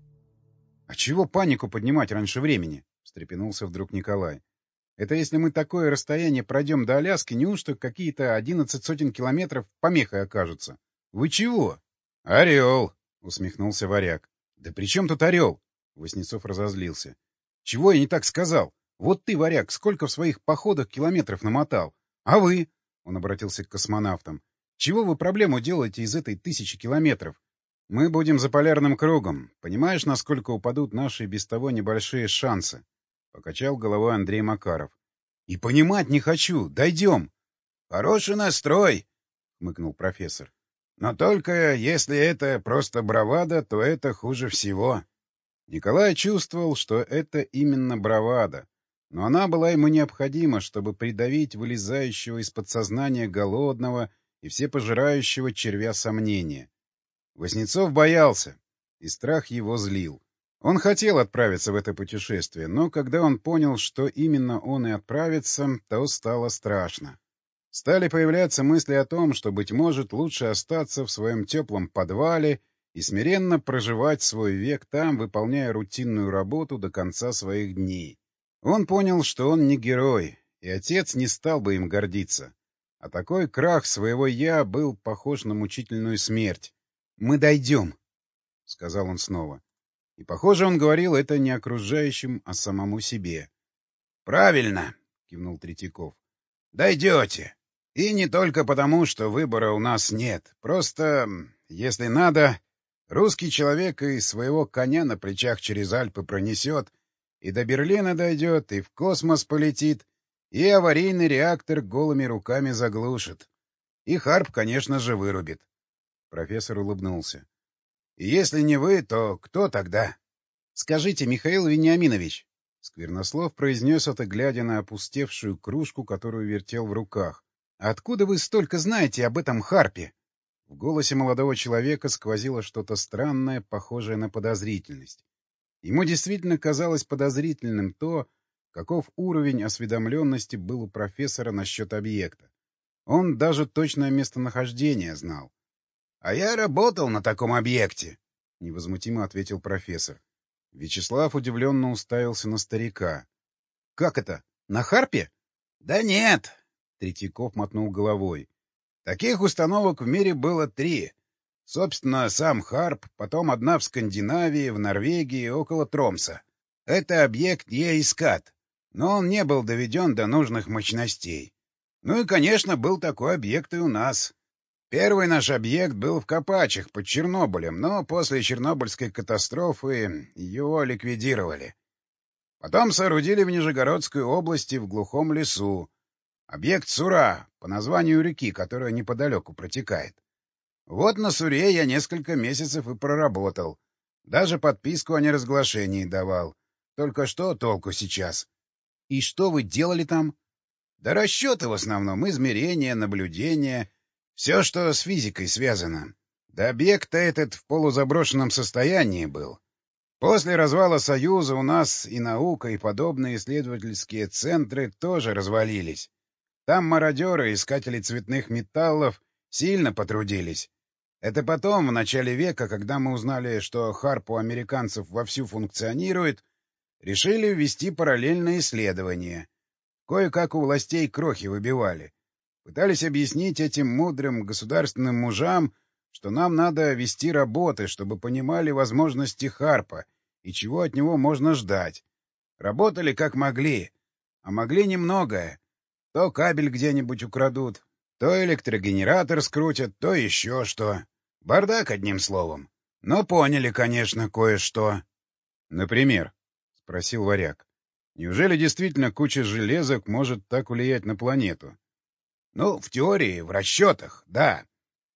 А чего панику поднимать раньше времени? Встрепенулся вдруг Николай. Это если мы такое расстояние пройдем до Аляски, неужто какие-то одиннадцать сотен километров помехой окажутся? Вы чего? Орел, усмехнулся Варяг. Да при чем тут орел? Васнецов разозлился. Чего я не так сказал? Вот ты, Варяг, сколько в своих походах километров намотал? А вы? Он обратился к космонавтам. Чего вы проблему делаете из этой тысячи километров? Мы будем за полярным кругом. Понимаешь, насколько упадут наши без того небольшие шансы? Покачал головой Андрей Макаров. И понимать не хочу. Дойдем. Хороший настрой, хмыкнул профессор. Но только если это просто бравада, то это хуже всего. Николай чувствовал, что это именно бравада. Но она была ему необходима, чтобы придавить вылезающего из подсознания голодного и всепожирающего червя сомнения. Васнецов боялся, и страх его злил. Он хотел отправиться в это путешествие, но когда он понял, что именно он и отправится, то стало страшно. Стали появляться мысли о том, что, быть может, лучше остаться в своем теплом подвале и смиренно проживать свой век там, выполняя рутинную работу до конца своих дней. Он понял, что он не герой, и отец не стал бы им гордиться. А такой крах своего «я» был похож на мучительную смерть. «Мы дойдем», — сказал он снова. И, похоже, он говорил это не окружающим, а самому себе. — Правильно, — кивнул Третьяков. — Дойдете. И не только потому, что выбора у нас нет. Просто, если надо, русский человек и своего коня на плечах через Альпы пронесет, и до Берлина дойдет, и в космос полетит, и аварийный реактор голыми руками заглушит. И Харп, конечно же, вырубит. Профессор улыбнулся. — И если не вы, то кто тогда? — Скажите, Михаил Вениаминович, — Сквернослов произнес это, глядя на опустевшую кружку, которую вертел в руках. — Откуда вы столько знаете об этом Харпе? В голосе молодого человека сквозило что-то странное, похожее на подозрительность. Ему действительно казалось подозрительным то, каков уровень осведомленности был у профессора насчет объекта. Он даже точное местонахождение знал. — А я работал на таком объекте, — невозмутимо ответил профессор. Вячеслав удивленно уставился на старика. — Как это? На Харпе? — Да нет, — Третьяков мотнул головой. — Таких установок в мире было три. Собственно, сам Харп, потом одна в Скандинавии, в Норвегии, около Тромса. Это объект Е-Искат, но он не был доведен до нужных мощностей. Ну и, конечно, был такой объект и у нас. Первый наш объект был в Копачах под Чернобылем, но после Чернобыльской катастрофы его ликвидировали. Потом соорудили в Нижегородской области в глухом лесу. Объект Сура, по названию реки, которая неподалеку протекает. Вот на Суре я несколько месяцев и проработал. Даже подписку о неразглашении давал. Только что толку сейчас? — И что вы делали там? — Да расчеты в основном, измерения, наблюдения, все, что с физикой связано. До объекта этот в полузаброшенном состоянии был. После развала Союза у нас и наука, и подобные исследовательские центры тоже развалились. Там мародеры, искатели цветных металлов, сильно потрудились. Это потом, в начале века, когда мы узнали, что Харп у американцев вовсю функционирует, решили ввести параллельные исследования. Кое-как у властей крохи выбивали. Пытались объяснить этим мудрым государственным мужам, что нам надо вести работы, чтобы понимали возможности Харпа и чего от него можно ждать. Работали как могли, а могли немногое. То кабель где-нибудь украдут, то электрогенератор скрутят, то еще что. Бардак, одним словом. Но поняли, конечно, кое-что. — Например? — спросил Варяг. — Неужели действительно куча железок может так влиять на планету? — Ну, в теории, в расчетах, да.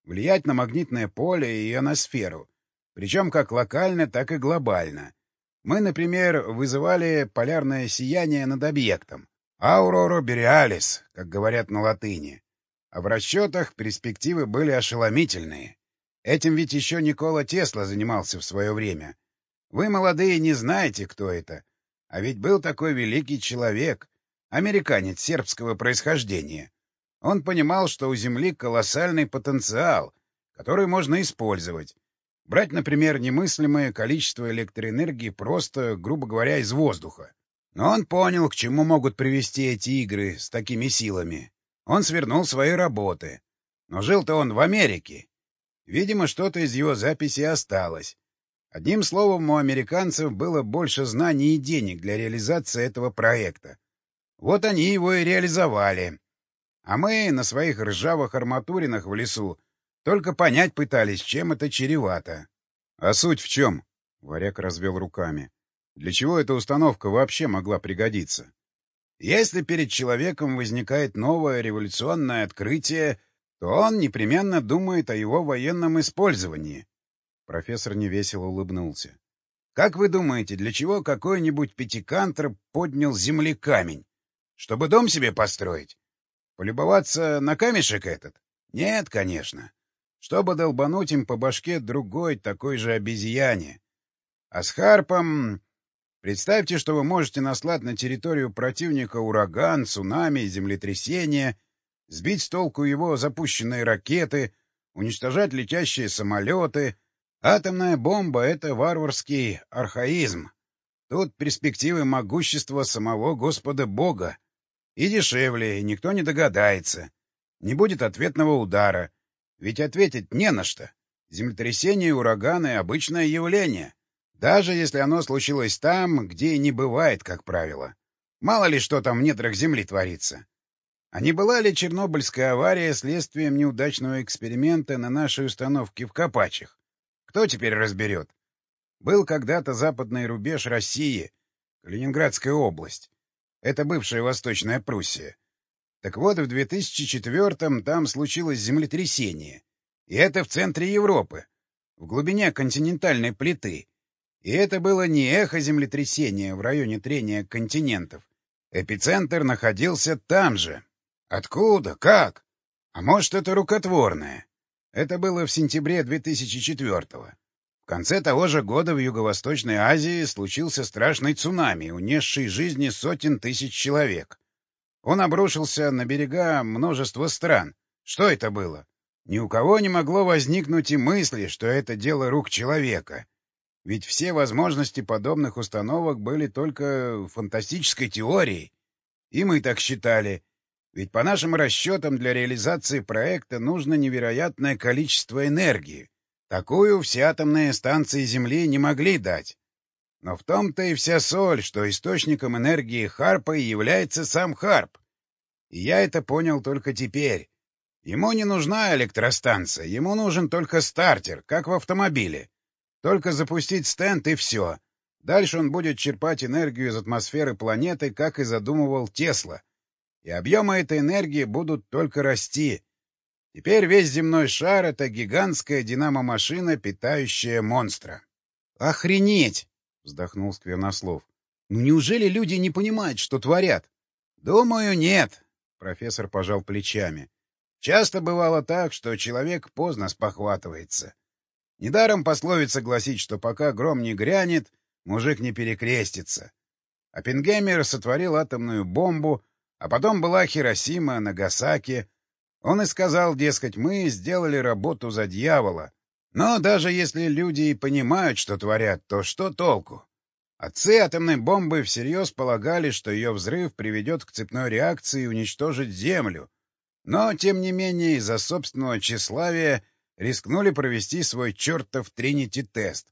влиять на магнитное поле и ионосферу, причем как локально, так и глобально. Мы, например, вызывали полярное сияние над объектом. Аурора бореалис, как говорят на латыни. А в расчетах перспективы были ошеломительные. Этим ведь еще Никола Тесла занимался в свое время. Вы, молодые, не знаете, кто это. А ведь был такой великий человек, американец сербского происхождения. Он понимал, что у Земли колоссальный потенциал, который можно использовать. Брать, например, немыслимое количество электроэнергии просто, грубо говоря, из воздуха. Но он понял, к чему могут привести эти игры с такими силами. Он свернул свои работы. Но жил-то он в Америке. Видимо, что-то из его записи осталось. Одним словом, у американцев было больше знаний и денег для реализации этого проекта. Вот они его и реализовали. А мы на своих ржавых арматуринах в лесу только понять пытались, чем это чревато. — А суть в чем? — Варяг развел руками. — Для чего эта установка вообще могла пригодиться? Если перед человеком возникает новое революционное открытие, то он непременно думает о его военном использовании. Профессор невесело улыбнулся. — Как вы думаете, для чего какой-нибудь пятикантроп поднял с земли камень? Чтобы дом себе построить? Полюбоваться на камешек этот? Нет, конечно. Чтобы долбануть им по башке другой такой же обезьяне. А с Харпом... Представьте, что вы можете наслать на территорию противника ураган, цунами, землетрясение, сбить с толку его запущенные ракеты, уничтожать летящие самолеты. Атомная бомба — это варварский архаизм. Тут перспективы могущества самого Господа Бога. И дешевле, и никто не догадается. Не будет ответного удара. Ведь ответить не на что. Землетрясение и ураганы — обычное явление. Даже если оно случилось там, где и не бывает, как правило. Мало ли что там в недрах Земли творится. А не была ли Чернобыльская авария следствием неудачного эксперимента на нашей установке в Копачах? Кто теперь разберет? Был когда-то западный рубеж России, Калининградская область. Это бывшая Восточная Пруссия. Так вот, в две тысячи четвёртом там случилось землетрясение. И это в центре Европы, в глубине континентальной плиты. И это было не эхо землетрясения в районе трения континентов. Эпицентр находился там же. Откуда? Как? А может, это рукотворное? Это было в сентябре две тысячи четвёртого. В конце того же года в Юго-Восточной Азии случился страшный цунами, унесший жизни сотен тысяч человек. Он обрушился на берега множества стран. Что это было? Ни у кого не могло возникнуть и мысли, что это дело рук человека. Ведь все возможности подобных установок были только фантастической теорией. И мы так считали. Ведь по нашим расчетам для реализации проекта нужно невероятное количество энергии. Такую все атомные станции Земли не могли дать. Но в том-то и вся соль, что источником энергии Харпа является сам Харп. И я это понял только теперь. Ему не нужна электростанция, ему нужен только стартер, как в автомобиле. Только запустить стенд — и все. Дальше он будет черпать энергию из атмосферы планеты, как и задумывал Тесла. И объемы этой энергии будут только расти. Теперь весь земной шар — это гигантская динамо-машина, питающая монстра. — Охренеть! — вздохнул Сквернослов. — Ну неужели люди не понимают, что творят? — Думаю, нет. Профессор пожал плечами. Часто бывало так, что человек поздно спохватывается. Недаром пословица гласит, что пока гром не грянет, мужик не перекрестится. Оппенгеймер сотворил атомную бомбу, а потом была Хиросима, Нагасаки. Он и сказал, дескать, мы сделали работу за дьявола. Но даже если люди и понимают, что творят, то что толку? Отцы атомной бомбы всерьез полагали, что ее взрыв приведет к цепной реакции и уничтожит Землю. Но, тем не менее, из-за собственного тщеславия рискнули провести свой чертов Тринити-тест.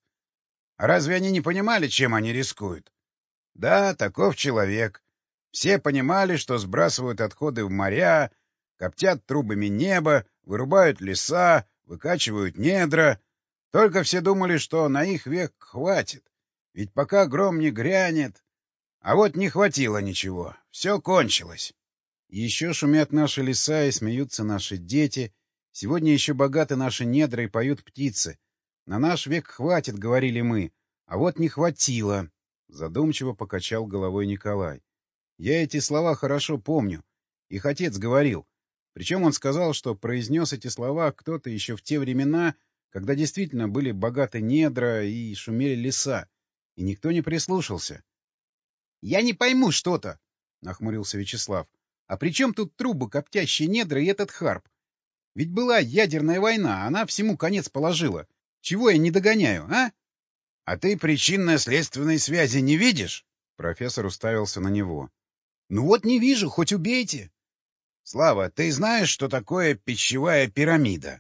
А разве они не понимали, чем они рискуют? Да, таков человек. Все понимали, что сбрасывают отходы в моря, коптят трубами небо, вырубают леса, выкачивают недра. Только все думали, что на их век хватит. Ведь пока гром не грянет... А вот не хватило ничего. Все кончилось. Еще шумят наши леса и смеются наши дети. Сегодня еще богаты наши недра и поют птицы. На наш век хватит, говорили мы, а вот не хватило. Задумчиво покачал головой Николай. Я эти слова хорошо помню. Их отец говорил. Причем он сказал, что произнес эти слова кто-то еще в те времена, когда действительно были богаты недра и шумели леса, и никто не прислушался. — Я не пойму что-то, — нахмурился Вячеслав. — А при чем тут трубы, коптящие недра и этот харп? Ведь была ядерная война, она всему конец положила. Чего я не догоняю, а? — А ты причинно-следственной связи не видишь? Профессор уставился на него. — Ну вот не вижу, хоть убейте. — Слава, ты знаешь, что такое пищевая пирамида?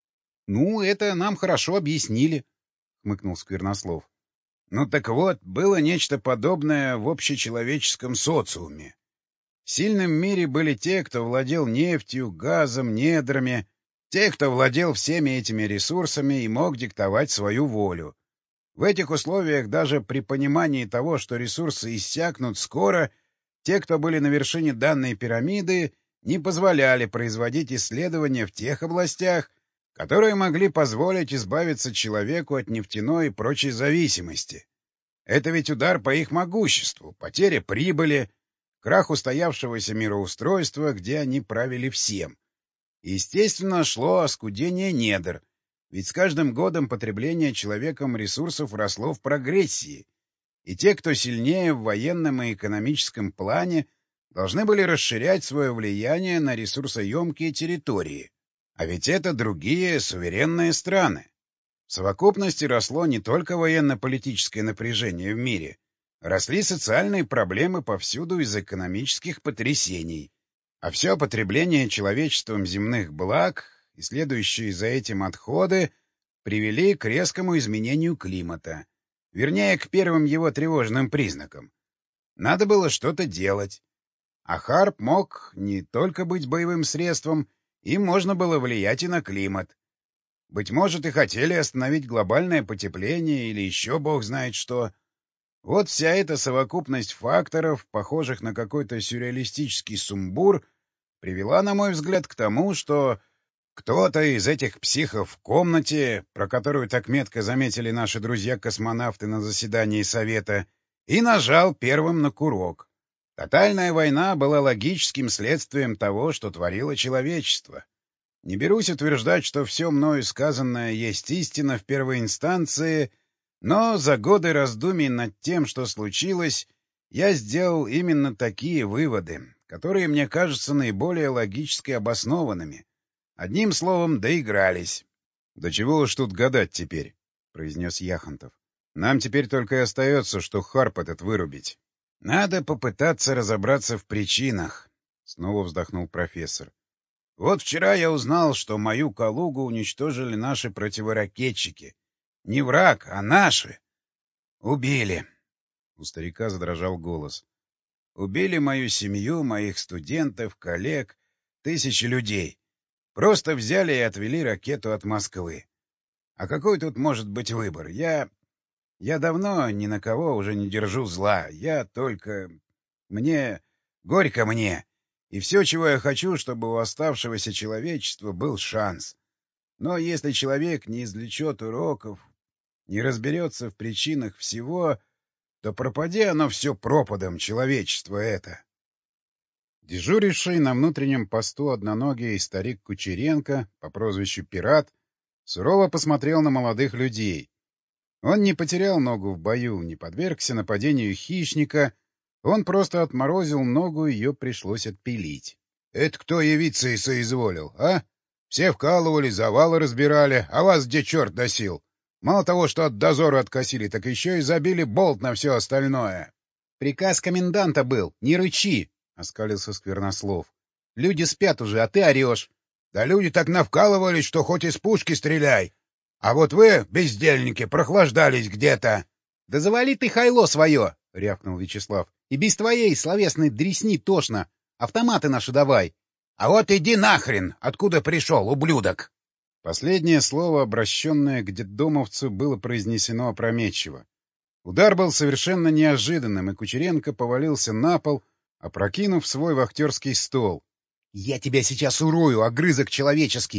— Ну, это нам хорошо объяснили, — хмыкнул Сквернослов. — Ну так вот, было нечто подобное в общечеловеческом социуме. В сильном мире были те, кто владел нефтью, газом, недрами, те, кто владел всеми этими ресурсами и мог диктовать свою волю. В этих условиях даже при понимании того, что ресурсы иссякнут скоро, те, кто были на вершине данной пирамиды, не позволяли производить исследования в тех областях, которые могли позволить избавиться человеку от нефтяной и прочей зависимости. Это ведь удар по их могуществу, потеря прибыли, крах устоявшегося мироустройства, где они правили всем. И, естественно, шло оскудение недр, ведь с каждым годом потребление человеком ресурсов росло в прогрессии, и те, кто сильнее в военном и экономическом плане, должны были расширять свое влияние на ресурсоемкие территории. А ведь это другие суверенные страны. В совокупности росло не только военно-политическое напряжение в мире, росли социальные проблемы повсюду из-за экономических потрясений. А все потребление человечеством земных благ и следующие за этим отходы привели к резкому изменению климата, вернее, к первым его тревожным признакам. Надо было что-то делать. А харп мог не только быть боевым средством, им можно было влиять и на климат. Быть может, и хотели остановить глобальное потепление или еще бог знает что. Вот вся эта совокупность факторов, похожих на какой-то сюрреалистический сумбур, привела, на мой взгляд, к тому, что кто-то из этих психов в комнате, про которую так метко заметили наши друзья-космонавты на заседании Совета, и нажал первым на курок. Тотальная война была логическим следствием того, что творило человечество. Не берусь утверждать, что все мною сказанное есть истина в первой инстанции, но за годы раздумий над тем, что случилось, я сделал именно такие выводы, которые мне кажутся наиболее логически обоснованными. Одним словом, доигрались. — Да чего уж тут гадать теперь, — произнес Яхонтов. — Нам теперь только и остается, что харп этот вырубить. — Надо попытаться разобраться в причинах, — снова вздохнул профессор. — Вот вчера я узнал, что мою Калугу уничтожили наши противоракетчики. Не враг, а наши. Убили. У старика задрожал голос. Убили мою семью, моих студентов, коллег, тысячи людей. Просто взяли и отвели ракету от Москвы. А какой тут может быть выбор? Я... Я давно ни на кого уже не держу зла. Я только... Мне... Горько мне. И все, чего я хочу, чтобы у оставшегося человечества был шанс. Но если человек не извлечет уроков, не разберется в причинах всего, то пропади оно все пропадом, человечество это. Дежуривший на внутреннем посту одноногий старик Кучеренко по прозвищу Пират сурово посмотрел на молодых людей. Он не потерял ногу в бою, не подвергся нападению хищника, он просто отморозил ногу, ее пришлось отпилить. — Это кто явиться и соизволил, а? Все вкалывали, завалы разбирали, а вас где черт носил? Мало того, что от дозора откосили, так еще и забили болт на все остальное. — Приказ коменданта был, не рычи, — оскалился Сквернослов. — Люди спят уже, а ты орешь. — Да люди так навкалывались, что хоть из пушки стреляй. А вот вы, бездельники, прохлаждались где-то. — Да завали ты хайло свое, — рявкнул Вячеслав. — И без твоей словесной дресни тошно. Автоматы наши давай. — А вот иди нахрен, откуда пришел, ублюдок! Последнее слово, обращенное к детдомовцу, было произнесено опрометчиво. Удар был совершенно неожиданным, и Кучеренко повалился на пол, опрокинув свой вахтерский стол. — Я тебя сейчас урою, огрызок человеческий!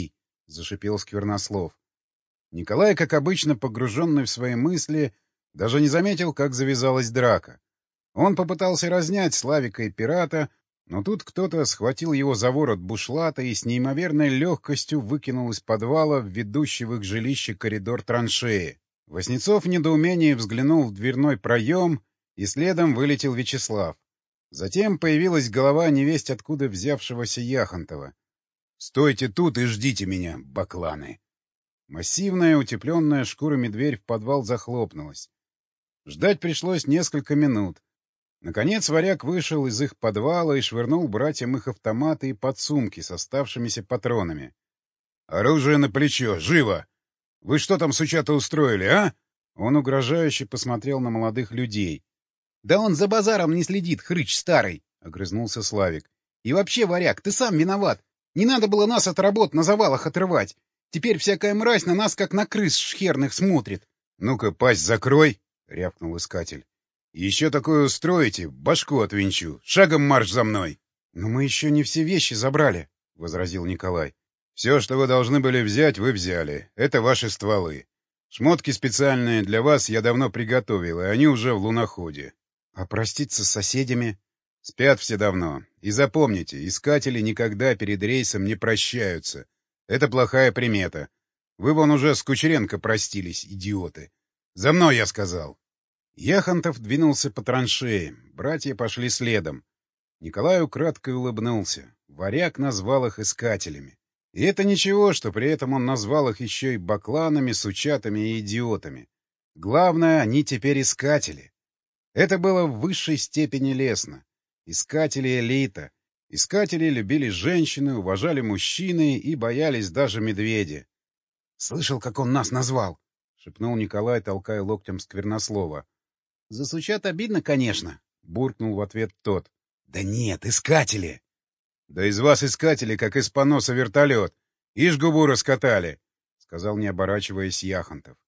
— зашипел Сквернослов. Николай, как обычно, погруженный в свои мысли, даже не заметил, как завязалась драка. Он попытался разнять Славика и пирата, но тут кто-то схватил его за ворот бушлата и с неимоверной легкостью выкинул из подвала в ведущий в их жилище коридор траншеи. Васнецов в недоумении взглянул в дверной проем, и следом вылетел Вячеслав. Затем появилась голова невесть откуда взявшегося Яхонтова. — Стойте тут и ждите меня, бакланы! Массивная, утепленная шкурами дверь в подвал захлопнулась. Ждать пришлось несколько минут. Наконец варяг вышел из их подвала и швырнул братьям их автоматы и подсумки с оставшимися патронами. — Оружие на плечо! Живо! Вы что там, сучата, устроили, а? Он угрожающе посмотрел на молодых людей. — Да он за базаром не следит, хрыч старый! — огрызнулся Славик. — И вообще, варяг, ты сам виноват! Не надо было нас от работ на завалах отрывать! Теперь всякая мразь на нас, как на крыс шхерных, смотрит! — Ну-ка, пасть закрой! — рявкнул искатель. — Еще такое устроите, башку отвинчу. Шагом марш за мной! — Но мы еще не все вещи забрали, — возразил Николай. — Все, что вы должны были взять, вы взяли. Это ваши стволы. Шмотки специальные для вас я давно приготовил, и они уже в луноходе. — А проститься с соседями? — Спят все давно. И запомните, искатели никогда перед рейсом не прощаются. Это плохая примета. Вы вон уже с Кучеренко простились, идиоты. За мной, я сказал. Яхонтов двинулся по траншее. Братья пошли следом. Николай украдкой улыбнулся. Варяг назвал их искателями. И это ничего, что при этом он назвал их еще и бакланами, сучатами и идиотами. Главное, они теперь искатели. Это было в высшей степени лестно. Искатели элита. Искатели любили женщины, уважали мужчины и боялись даже медведя. — Слышал, как он нас назвал? — шепнул Николай, толкая локтем Сквернослова. — Засучат обидно, конечно, — буркнул в ответ тот. — Да нет, искатели! — Да из вас искатели, как из поноса вертолет. Ишь губу раскатали, — сказал, не оборачиваясь, Яхонтов.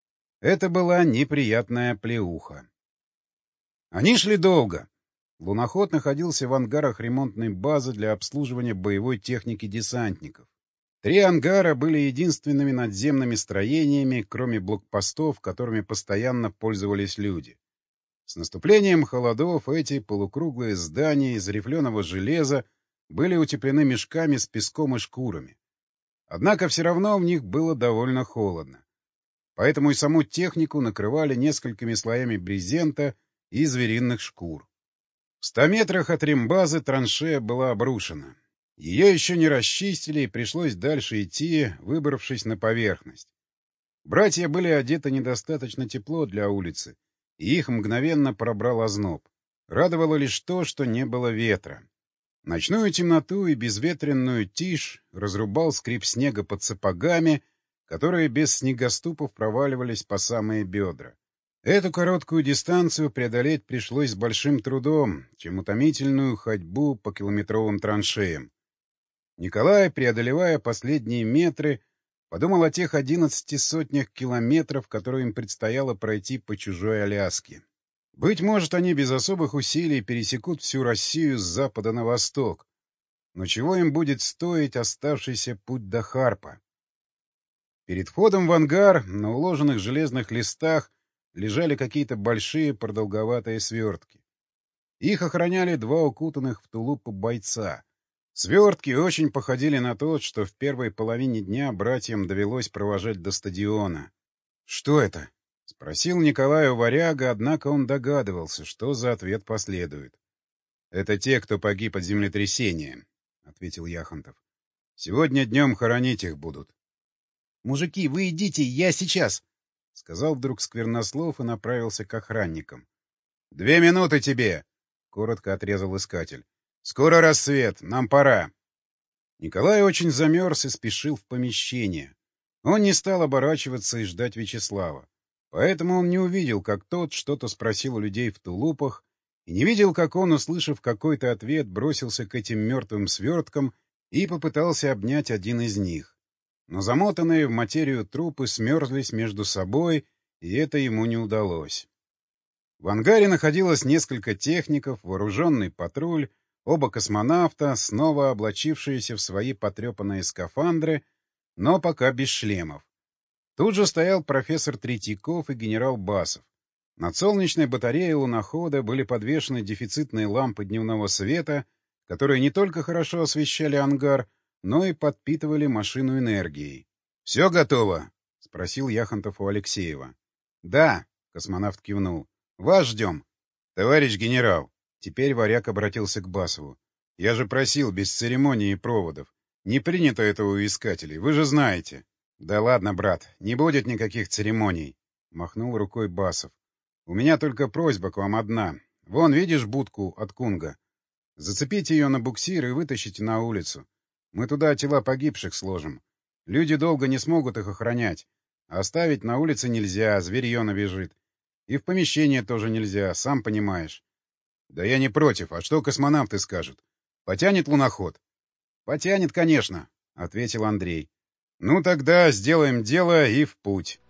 Это была неприятная плеуха. Они шли долго. Луноход находился в ангарах ремонтной базы для обслуживания боевой техники десантников. Три ангара были единственными надземными строениями, кроме блокпостов, которыми постоянно пользовались люди. С наступлением холодов эти полукруглые здания из рифленого железа были утеплены мешками с песком и шкурами. Однако все равно в них было довольно холодно. Поэтому и саму технику накрывали несколькими слоями брезента и звериных шкур. В ста метрах от рембазы траншея была обрушена. Ее еще не расчистили, и пришлось дальше идти, выбравшись на поверхность. Братья были одеты недостаточно тепло для улицы, и их мгновенно пробрал озноб. Радовало лишь то, что не было ветра. Ночную темноту и безветренную тишь разрубал скрип снега под сапогами, которые без снегоступов проваливались по самые бедра. Эту короткую дистанцию преодолеть пришлось с большим трудом, чем утомительную ходьбу по километровым траншеям. Николай, преодолевая последние метры, подумал о тех одиннадцати сотнях километров, которые им предстояло пройти по чужой Аляске. Быть может, они без особых усилий пересекут всю Россию с запада на восток. Но чего им будет стоить оставшийся путь до Харпа? Перед входом в ангар на уложенных железных листах лежали какие-то большие продолговатые свертки. Их охраняли два укутанных в тулупы бойца. Свертки очень походили на тот, что в первой половине дня братьям довелось провожать до стадиона. — Что это? — спросил Николай у варяга, однако он догадывался, что за ответ последует. — Это те, кто погиб от землетрясения, — ответил Яхонтов. — Сегодня днем хоронить их будут. — Мужики, вы идите, я сейчас! — сказал вдруг Сквернослов и направился к охранникам. — Две минуты тебе! — коротко отрезал искатель. — Скоро рассвет, нам пора. Николай очень замерз и спешил в помещение. Он не стал оборачиваться и ждать Вячеслава. Поэтому он не увидел, как тот что-то спросил у людей в тулупах, и не видел, как он, услышав какой-то ответ, бросился к этим мертвым сверткам и попытался обнять один из них. Но замотанные в материю трупы смерзлись между собой, и это ему не удалось. В ангаре находилось несколько техников, вооруженный патруль, оба космонавта, снова облачившиеся в свои потрепанные скафандры, но пока без шлемов. Тут же стоял профессор Третьяков и генерал Басов. Над солнечной батареей лунохода были подвешены дефицитные лампы дневного света, которые не только хорошо освещали ангар, но и подпитывали машину энергией. — Все готово? — спросил Яхонтов у Алексеева. — Да, — космонавт кивнул. — Вас ждем. — Товарищ генерал, — теперь Варяг обратился к Басову. — Я же просил без церемоний и проводов. Не принято этого у искателей, вы же знаете. — Да ладно, брат, не будет никаких церемоний, — махнул рукой Басов. — У меня только просьба к вам одна. Вон, видишь будку от Кунга? Зацепите ее на буксир и вытащите на улицу. Мы туда тела погибших сложим. Люди долго не смогут их охранять. А оставить на улице нельзя, зверье набежит. И в помещение тоже нельзя, сам понимаешь. — Да я не против. А что космонавты скажут? Потянет луноход? — Потянет, конечно, — ответил Андрей. — Ну тогда сделаем дело и в путь.